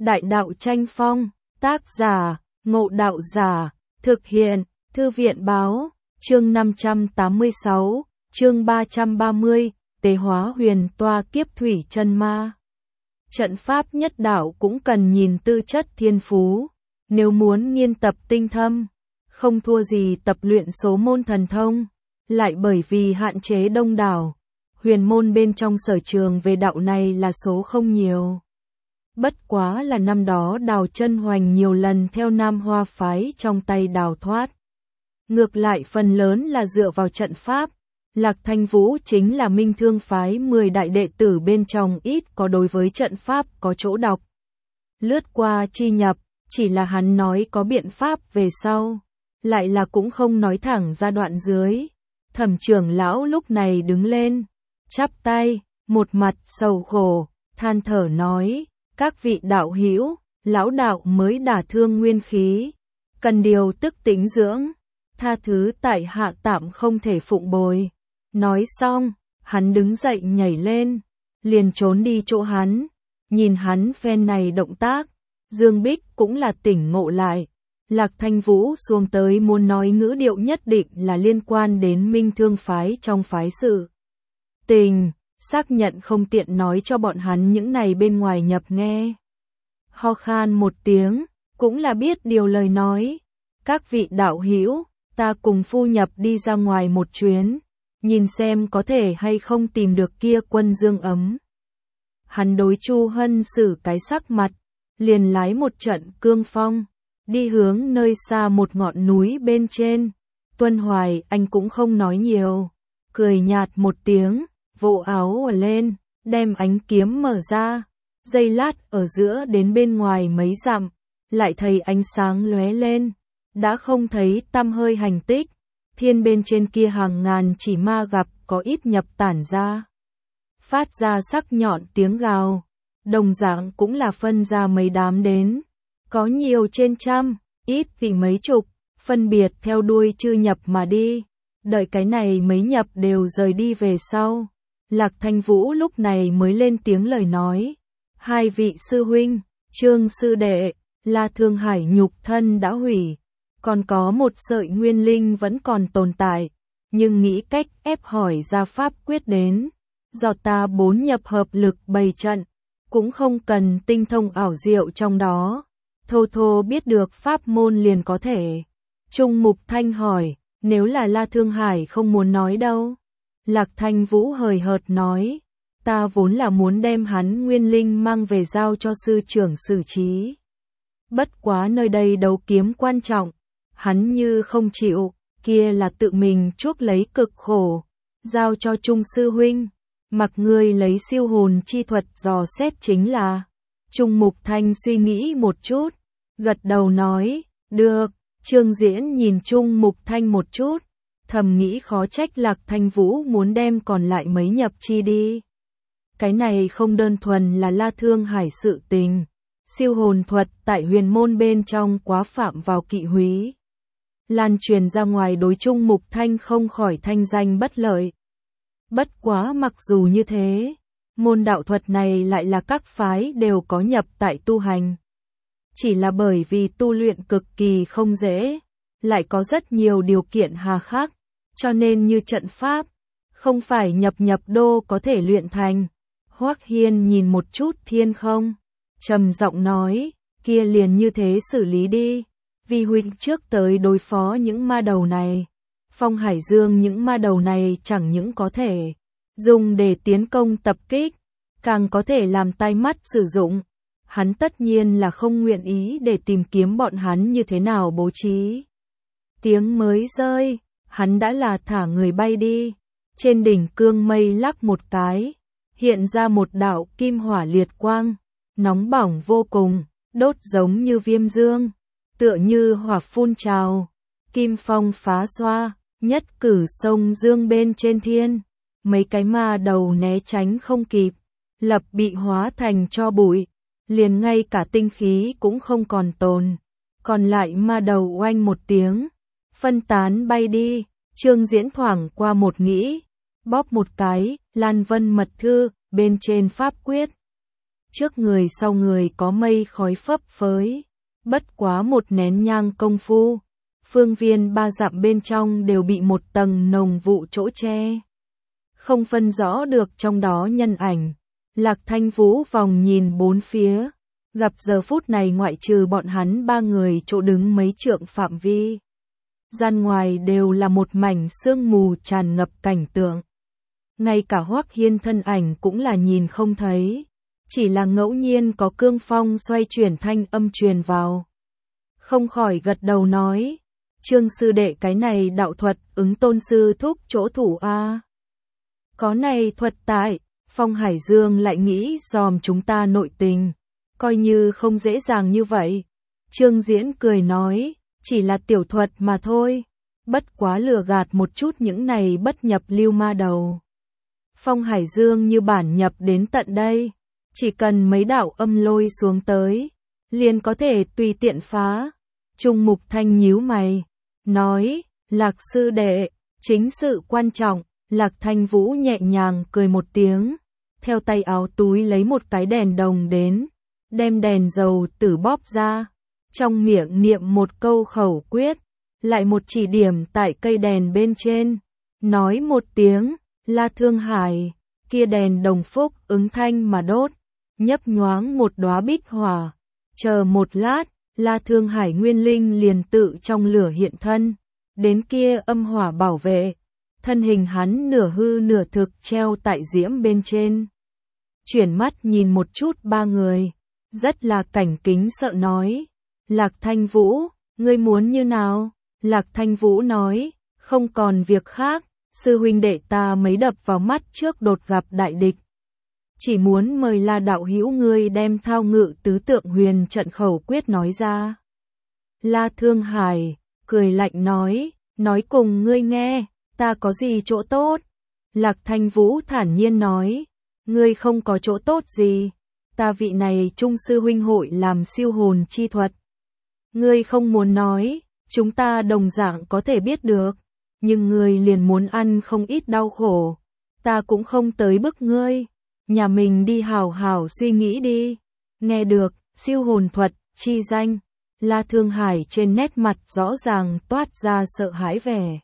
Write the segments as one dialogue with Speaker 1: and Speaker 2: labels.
Speaker 1: Đại đạo tranh phong, tác giả, Ngộ Đạo Giả, thực hiện, Thư viện báo, chương 586, chương 330, tế hóa huyền toa kiếp thủy chân ma. Trận pháp nhất đạo cũng cần nhìn tư chất thiên phú, nếu muốn nghiên tập tinh thâm, không thua gì tập luyện số môn thần thông, lại bởi vì hạn chế đông đảo, huyền môn bên trong sở trường về đạo này là số không nhiều. Bất quá là năm đó Đào Chân Hoành nhiều lần theo Nam Hoa phái trong tay đào thoát. Ngược lại phần lớn là dựa vào trận pháp, Lạc Thanh Vũ chính là Minh Thương phái 10 đại đệ tử bên trong ít có đối với trận pháp có chỗ đọc. Lướt qua chi nhập, chỉ là hắn nói có biện pháp về sau, lại là cũng không nói thẳng ra đoạn dưới. Thẩm trưởng lão lúc này đứng lên, chắp tay, một mặt sầu khổ, than thở nói, các vị đạo hữu, lão đạo mới đả thương nguyên khí, cần điều tức tĩnh dưỡng, tha thứ tại hạ tạm không thể phụng bồi. Nói xong, hắn đứng dậy nhảy lên, liền trốn đi chỗ hắn, nhìn hắn phen này động tác, Dương Bích cũng là tỉnh ngộ lại. Lạc Thanh Vũ xuống tới muốn nói ngữ điệu nhất định là liên quan đến Minh Thương phái trong phái sự tình, xác nhận không tiện nói cho bọn hắn những này bên ngoài nhập nghe. Ho khan một tiếng, cũng là biết điều lời nói, các vị đạo hữu, ta cùng phu nhập đi ra ngoài một chuyến, nhìn xem có thể hay không tìm được kia quân Dương Ấm. Hắn đối Chu Hân xử cái sắc mặt, liền lái một trận cương phong, đi hướng nơi xa một ngọn núi bên trên. Tuân Hoài anh cũng không nói nhiều, cười nhạt một tiếng, vỗ áo lên, đem ánh kiếm mở ra, giây lát ở giữa đến bên ngoài mấy dặm, lại thấy ánh sáng lóe lên, đã không thấy tăm hơi hành tích. Thiên bên trên kia hàng ngàn chỉ ma gặp có ít nhập tản ra, phát ra sắc nhọn tiếng gào, đồng dạng cũng là phân ra mấy đám đến, có nhiều trên trăm, ít thì mấy chục, phân biệt theo đuôi chư nhập mà đi. Đợi cái này mấy nhập đều rời đi về sau, Lạc Thanh Vũ lúc này mới lên tiếng lời nói, hai vị sư huynh, Trương sư đệ, La Thương Hải nhục thân đã hủy, còn có một sợi nguyên linh vẫn còn tồn tại, nhưng nghĩ cách ép hỏi ra pháp quyết đến, do ta 4 nhập hợp lực bày trận, cũng không cần tinh thông ảo diệu trong đó, thô thô biết được pháp môn liền có thể. Trung Mục Thanh hỏi, nếu là La Thương Hải không muốn nói đâu? Lạc Thanh Vũ hời hợt nói, ta vốn là muốn đem hắn nguyên linh mang về giao cho sư trưởng xử trí. Bất quá nơi đây đấu kiếm quan trọng, hắn như không chịu, kia là tự mình chuốc lấy cực khổ, giao cho Trung sư huynh, mặc ngươi lấy siêu hồn chi thuật dò xét chính là. Trung Mục Thanh suy nghĩ một chút, gật đầu nói, được. Trương Diễn nhìn Trung Mục Thanh một chút, thầm nghĩ khó trách Lạc Thanh Vũ muốn đem còn lại mấy nhập chi đi. Cái này không đơn thuần là La Thương Hải sự tình, siêu hồn thuật tại huyền môn bên trong quá phạm vào kỵ húy. Lan truyền ra ngoài đối Trung Mục Thanh không khỏi thanh danh bất lợi. Bất quá mặc dù như thế, môn đạo thuật này lại là các phái đều có nhập tại tu hành. Chỉ là bởi vì tu luyện cực kỳ không dễ, lại có rất nhiều điều kiện hà khắc, cho nên như trận pháp, không phải nhập đô có thể luyện thành. Hoắc Hiên nhìn một chút thiên không, trầm giọng nói, kia liền như thế xử lý đi, vì huynh trước tới đối phó những ma đầu này. Phong Hải Dương những ma đầu này chẳng những có thể dùng để tiến công tập kích, càng có thể làm tai mắt sử dụng. Hắn tất nhiên là không nguyện ý để tìm kiếm bọn hắn như thế nào bố trí. Tiếng mới rơi, hắn đã là thả người bay đi. Trên đỉnh cương mây lắc một cái, hiện ra một đạo kim hỏa liệt quang, nóng bỏng vô cùng, đốt giống như viêm dương, tựa như hỏa phun trào. Kim phong phá xoa, nhất cử sông dương bên trên thiên. Mấy cái ma đầu né tránh không kịp, lập bị hóa thành tro bụi. Liền ngay cả tinh khí cũng không còn tồn, còn lại ma đầu oanh một tiếng, phân tán bay đi. Trương Diễn thoảng qua một nghĩ, bóp một cái, Lan Vân mật thư, bên trên pháp quyết. trước người sau người có mây khói phấp phới. Bất quá một nén nhang công phu, phương viên 3 dặm bên trong đều bị một tầng nồng vụ chỗ che. Không phân rõ được trong đó nhân ảnh. Lạc Thanh Vũ vòng nhìn bốn phía, gặp giờ phút này ngoại trừ bọn hắn 3 người chỗ đứng mấy trượng phạm vi. Gian ngoài đều là một mảnh sương mù tràn ngập cảnh tượng. Ngay cả Hoắc Hiên thân ảnh cũng là nhìn không thấy, chỉ là ngẫu nhiên có cương phong xoay chuyển thanh âm truyền vào. Không khỏi gật đầu nói, Trương sư đệ cái này đạo thuật ứng tôn sư thúc chỗ thủ a. Có này thuật tại, Phong Hải Dương lại nghĩ dòm chúng ta nội tình, coi như không dễ dàng như vậy. Trương Diễn cười nói, chỉ là tiểu thuật mà thôi, bất quá lừa gạt một chút những này bất nhập lưu ma đầu. Phong Hải Dương như bản nhập đến tận đây, chỉ cần mấy đạo âm lôi xuống tới, liền có thể tùy tiện phá. Trung Mục Thanh nhíu mày, nói, Lạc sư đệ, chính sự quan trọng. Lạc Thanh Vũ nhẹ nhàng cười một tiếng, theo tay áo túi lấy một cái đèn đồng đến, đem đèn dầu tử bóp ra, trong miệng niệm một câu khẩu quyết, lại một chỉ điểm tại cây đèn bên trên, nói một tiếng, La Thương Hải, kia đèn đồng phúc ứng thanh mà đốt, nhấp nhoáng một đóa bích hỏa, chờ một lát, La Thương Hải nguyên linh liền tự trong lửa hiện thân, đến kia âm hỏa bảo vệ. Thân hình hắn nửa hư nửa thực treo tại diễm bên trên. Chuyển mắt nhìn một chút 3 người, rất là cảnh kính sợ nói, Lạc Thanh Vũ, ngươi muốn như nào? Lạc Thanh Vũ nói, không còn việc khác, sư huynh đệ ta mấy đập vào mắt trước đột gặp đại địch. Chỉ muốn mời La đạo hữu ngươi đem thao ngự tứ tượng huyền trận khẩu quyết nói ra. La Thương Hải, cười lạnh nói cùng ngươi nghe. Ta có gì chỗ tốt? Lạc Thanh Vũ thản nhiên nói, ngươi không có chỗ tốt gì, ta vị này trung sư huynh hội làm siêu hồn chi thuật. Ngươi không muốn nói, chúng ta đồng dạng có thể biết được, nhưng ngươi liền muốn ăn không ít đau khổ, ta cũng không tới bức ngươi, nhà mình đi hào hào suy nghĩ đi. Nghe được, siêu hồn thuật, chi danh, La Thương Hải trên nét mặt rõ ràng toát ra sợ hãi vẻ.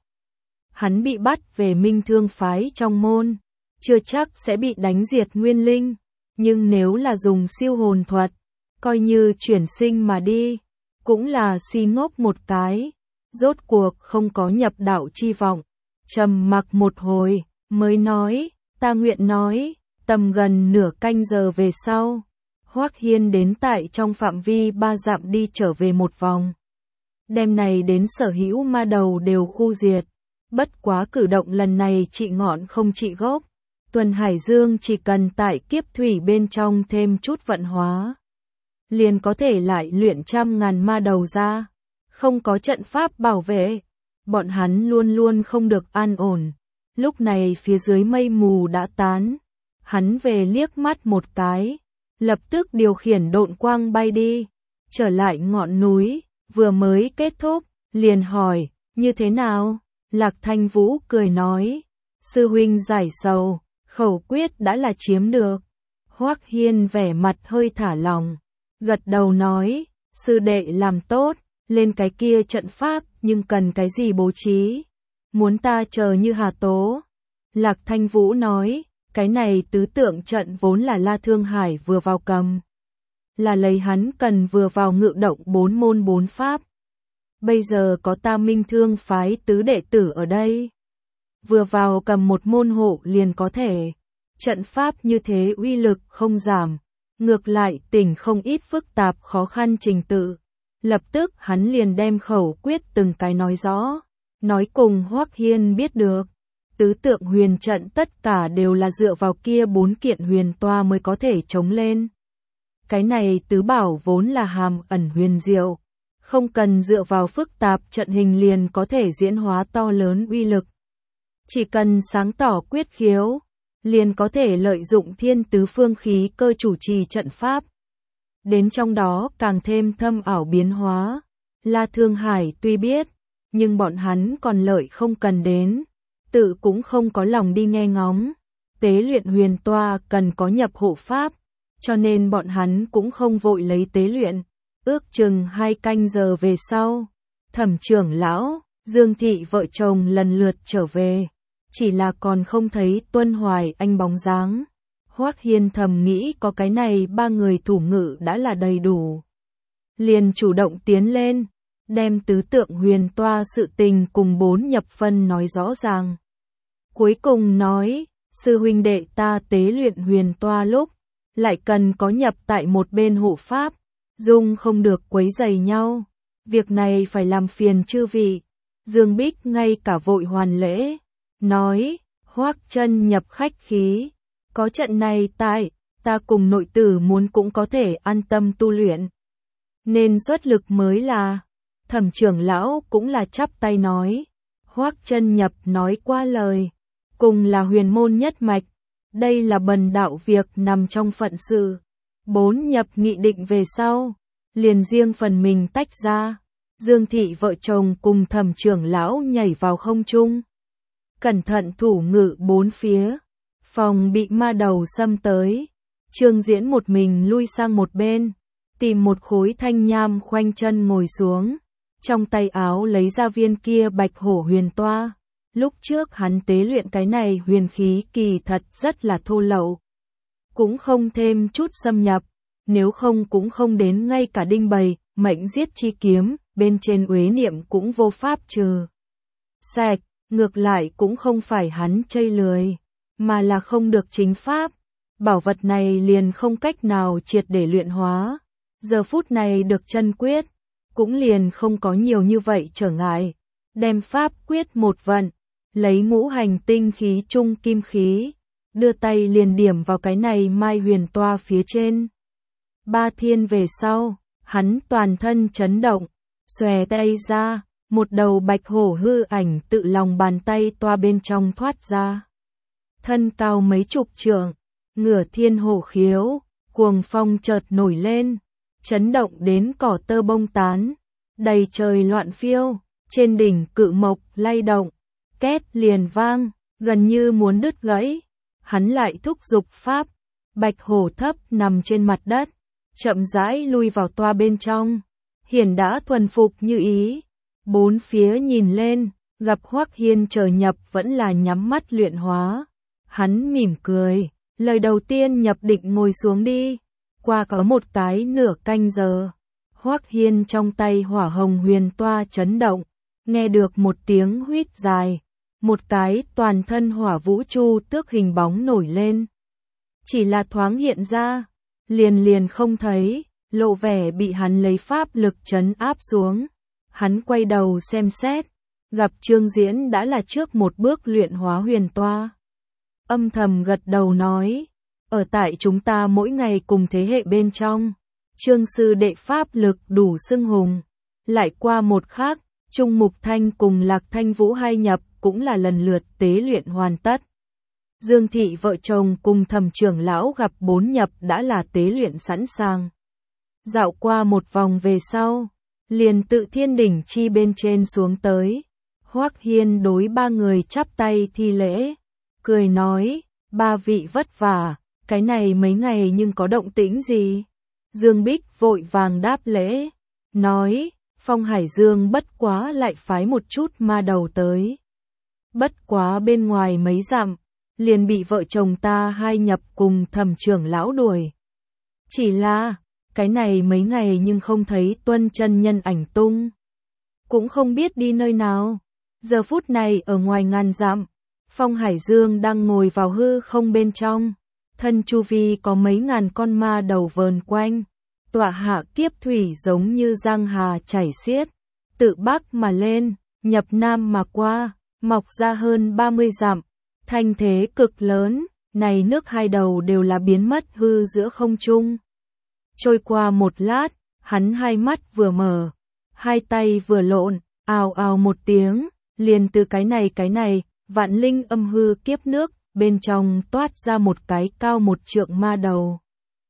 Speaker 1: Hắn bị bắt về Minh Thương phái trong môn, chưa chắc sẽ bị đánh diệt nguyên linh, nhưng nếu là dùng siêu hồn thuật, coi như chuyển sinh mà đi, cũng là si ngốc một cái, rốt cuộc không có nhập đạo chi vọng. Trầm mặc một hồi, mới nói, ta nguyện nói, tầm gần nửa canh giờ về sau, Hoắc Hiên đến tại trong phạm vi 3 dặm đi trở về một vòng. Đêm này đến sở hữu ma đầu đều khu diệt. Bất quá cử động lần này trị ngọn không trị gốc, Tuần Hải Dương chỉ cần tại kiếp thủy bên trong thêm chút vận hóa, liền có thể lại luyện trăm ngàn ma đầu ra, không có trận pháp bảo vệ, bọn hắn luôn luôn không được an ổn. Lúc này phía dưới mây mù đã tán, hắn về liếc mắt một cái, lập tức điều khiển độn quang bay đi, trở lại ngọn núi, vừa mới kết thúc, liền hỏi, như thế nào? Lạc Thanh Vũ cười nói, sư huynh giải sầu, khẩu quyết đã là chiếm được. Hoắc Hiên vẻ mặt hơi thả lòng, gật đầu nói, sư đệ làm tốt, lên cái kia trận pháp nhưng cần cái gì bố trí, muốn ta chờ như Hà Tố. Lạc Thanh Vũ nói, cái này tứ tượng trận vốn là La Thương Hải vừa vào cầm, là lấy hắn cần vừa vào ngự động 4 môn 4 pháp. Bây giờ có ta Minh Thương phái tứ đệ tử ở đây, vừa vào cầm một môn hộ liền có thể. Trận pháp như thế uy lực không giảm, ngược lại tỉnh không ít phức tạp khó khăn trình tự. Lập tức hắn liền đem khẩu quyết từng cái nói rõ, nói cùng Hoắc Hiên biết được. Tứ tượng huyền trận tất cả đều là dựa vào kia 4 kiện huyền toa mới có thể chống lên. Cái này tứ bảo vốn là hàm ẩn huyền diệu, không cần dựa vào phức tạp trận hình liền có thể diễn hóa to lớn uy lực. Chỉ cần sáng tỏ quyết khiếu, liền có thể lợi dụng thiên tứ phương khí cơ chủ trì trận pháp. Đến trong đó càng thêm thâm ảo biến hóa. La Thương Hải tuy biết, nhưng bọn hắn còn lợi không cần đến, tự cũng không có lòng đi nghe ngóng. Tế luyện huyền toa cần có nhập hộ pháp, cho nên bọn hắn cũng không vội lấy tế luyện. Ước chừng 2 canh giờ về sau, Thẩm trưởng lão, Dương Thị vợ chồng lần lượt trở về, chỉ là còn không thấy Tuân Hoài Anh bóng dáng. Hoắc Hiên thầm nghĩ có cái này 3 người thủ ngự đã là đầy đủ. Liền chủ động tiến lên, đem tứ tượng huyền toa sự tình cùng 4 nhập phân nói rõ ràng. Cuối cùng nói, sư huynh đệ ta tế luyện huyền toa lúc, lại cần có nhập tại một bên hộ pháp, dung không được quấy rầy nhau. Việc này phải làm phiền chư vị. Dương Bích ngay cả vội hoàn lễ, nói, Hoắc chân nhập khách khí, có trận này tại, ta cùng nội tử muốn cũng có thể an tâm tu luyện. Nên xuất lực mới là, Thẩm trưởng lão cũng là chắp tay nói, Hoắc chân nhập nói qua lời, cùng là huyền môn nhất mạch, đây là bần đạo việc nằm trong phận sự. 4 nhập nghị định về sau, liền riêng phần mình tách ra. Dương Thị vợ chồng cùng Thẩm trưởng lão nhảy vào không trung, cẩn thận thủ ngự 4 phía, phòng bị ma đầu xâm tới. Trương Diễn một mình lui sang một bên, tìm một khối thanh nham khoanh chân ngồi xuống, trong tay áo lấy ra viên kia bạch hổ huyền toa. Lúc trước hắn tế luyện cái này huyền khí kỳ thật rất là thô lậu, cũng không thêm chút xâm nhập, nếu không cũng không đến ngay cả đinh bầy, mệnh giết chi kiếm, bên trên uế niệm cũng vô pháp trừ sạch, ngược lại cũng không phải hắn chây lười, mà là không được chính pháp, bảo vật này liền không cách nào triệt để luyện hóa, giờ phút này được chân quyết, cũng liền không có nhiều như vậy trở ngại, đem pháp quyết một vận, lấy ngũ hành tinh khí trung kim khí, đưa tay liền điểm vào cái này mai huyền toa phía trên. 3 thiên về sau, hắn toàn thân chấn động, xòe tay ra, một đầu bạch hổ hư ảnh tự lòng bàn tay toa bên trong thoát ra. Thân cao mấy chục trượng, ngửa thiên hổ khiếu, cuồng phong chợt nổi lên, chấn động đến cỏ tơ bông tán, đầy trời loạn phiêu, trên đỉnh cự mộc lay động, két liền vang, gần như muốn đứt gãy. Hắn lại thúc giục pháp, bạch hổ thấp nằm trên mặt đất, chậm rãi lui vào toa bên trong, hiển đã thuần phục như ý. 4 phía nhìn lên, gặp Hoắc Hiên trở nhập vẫn là nhắm mắt luyện hóa. Hắn mỉm cười, lời đầu tiên nhập định ngồi xuống đi. Qua có một cái nửa canh giờ, Hoắc Hiên trong tay hỏa hồng huyền toa chấn động, nghe được một tiếng huýt dài, một cái toàn thân hỏa vũ chu tước hình bóng nổi lên. Chỉ là thoáng hiện ra, liền không thấy, lộ vẻ bị hắn lấy pháp lực trấn áp xuống. Hắn quay đầu xem xét, gặp Trương Diễn đã là trước một bước luyện hóa huyền toa. Âm thầm gật đầu nói, ở tại chúng ta mỗi ngày cùng thế hệ bên trong, Trương sư đệ pháp lực đủ xưng hùng. Lại qua một khắc, Trung Mục Thanh cùng Lạc Thanh Vũ hai nhập cũng là lần lượt tế luyện hoàn tất. Dương Thị vợ chồng cùng Thẩm trưởng lão gặp 4 nhập đã là tế luyện sẵn sàng. Dạo qua một vòng về sau, liền tự thiên đỉnh chi bên trên xuống tới. Hoắc Hiên đối 3 người chắp tay thi lễ, cười nói, 3 vị vất vả, cái này mấy ngày nhưng có động tĩnh gì? Dương Bích vội vàng đáp lễ, nói, Phong Hải Dương bất quá lại phái một chút ma đầu tới. Bất quá bên ngoài mấy dặm, liền bị vợ chồng ta hai nhập cùng Thẩm trưởng lão đuổi. Chỉ là, cái này mấy ngày nhưng không thấy Tuân chân nhân ảnh tung. Cũng không biết đi nơi nào. Giờ phút này ở ngoài ngàn dặm, Phong Hải Dương đang ngồi vào hư không bên trong. Thân chu vi có mấy ngàn con ma đầu vờn quanh. Tọa hạ kiếp thủy giống như giang hà chảy xiết. Tự bắc mà lên, nhập nam mà qua, mọc ra hơn 30 dặm. Thanh thế cực lớn, này nước hai đầu đều là biến mất hư giữa không trung. Trôi qua một lát, hắn hai mắt vừa mở, hai tay vừa lộn, ào ào một tiếng, liền từ cái này, vạn linh âm hư kiếp nước, bên trong toát ra một cái cao 1 trượng ma đầu.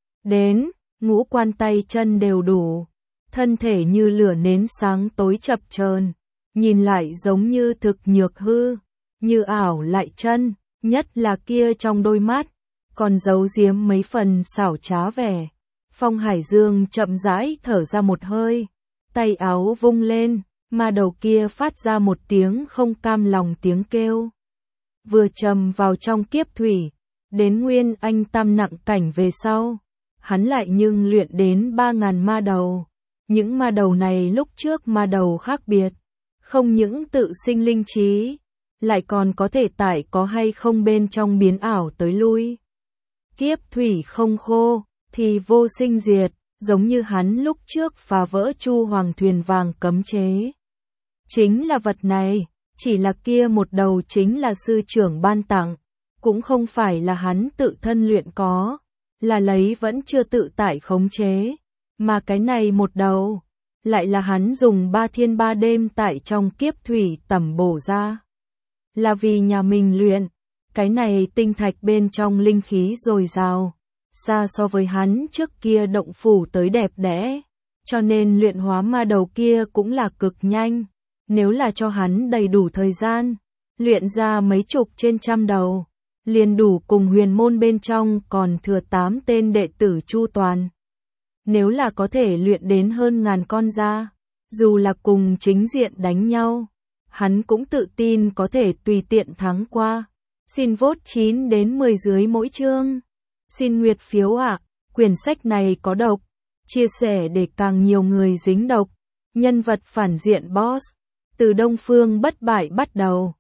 Speaker 1: Đến, ngũ quan tay chân đều đủ, thân thể như lửa nến sáng tối chập chờn, nhìn lại giống như thực nhược hư, như ảo lại chân, nhất là kia trong đôi mắt, còn giấu giếm mấy phần xảo trá vẻ. Phong Hải Dương chậm rãi thở ra một hơi, tay áo vung lên, ma đầu kia phát ra một tiếng không cam lòng tiếng kêu. Vừa trầm vào trong kiếp thủy, đến Nguyên Anh tam nặng cảnh về sau, hắn lại nhưng luyện đến 3.000 ma đầu. Những ma đầu này lúc trước ma đầu khác biệt, không những tự sinh linh trí, lại còn có thể tại có hay không bên trong biến ảo tới lui. Kiếp thủy không khô, thì vô sinh diệt, giống như hắn lúc trước phá vỡ Chu Hoàng thuyền vàng cấm chế. Chính là vật này, chỉ là kia một đầu chính là sư trưởng ban tặng, cũng không phải là hắn tự thân luyện có, là lấy vẫn chưa tự tại khống chế, mà cái này một đầu, lại là hắn dùng 3 thiên 3 đêm tại trong kiếp thủy tẩm bổ ra. Là vì nhà mình luyện, cái này tinh thạch bên trong linh khí dồi dào, xa so với hắn trước kia động phủ tới đẹp đẽ, cho nên luyện hóa ma đầu kia cũng là cực nhanh. Nếu là cho hắn đầy đủ thời gian, luyện ra mấy chục trên trăm đầu, liền đủ cùng huyền môn bên trong còn thừa 8 tên đệ tử chu toàn. Nếu là có thể luyện đến hơn 1000 con ra, dù là cùng chính diện đánh nhau, hắn cũng tự tin có thể tùy tiện thắng qua. Xin vote 9 đến 10 dưới mỗi chương. Xin nguyệt phiếu ạ, quyển sách này có độc, chia sẻ để càng nhiều người dính độc. Nhân vật phản diện boss, từ Đông Phương bất bại bắt đầu.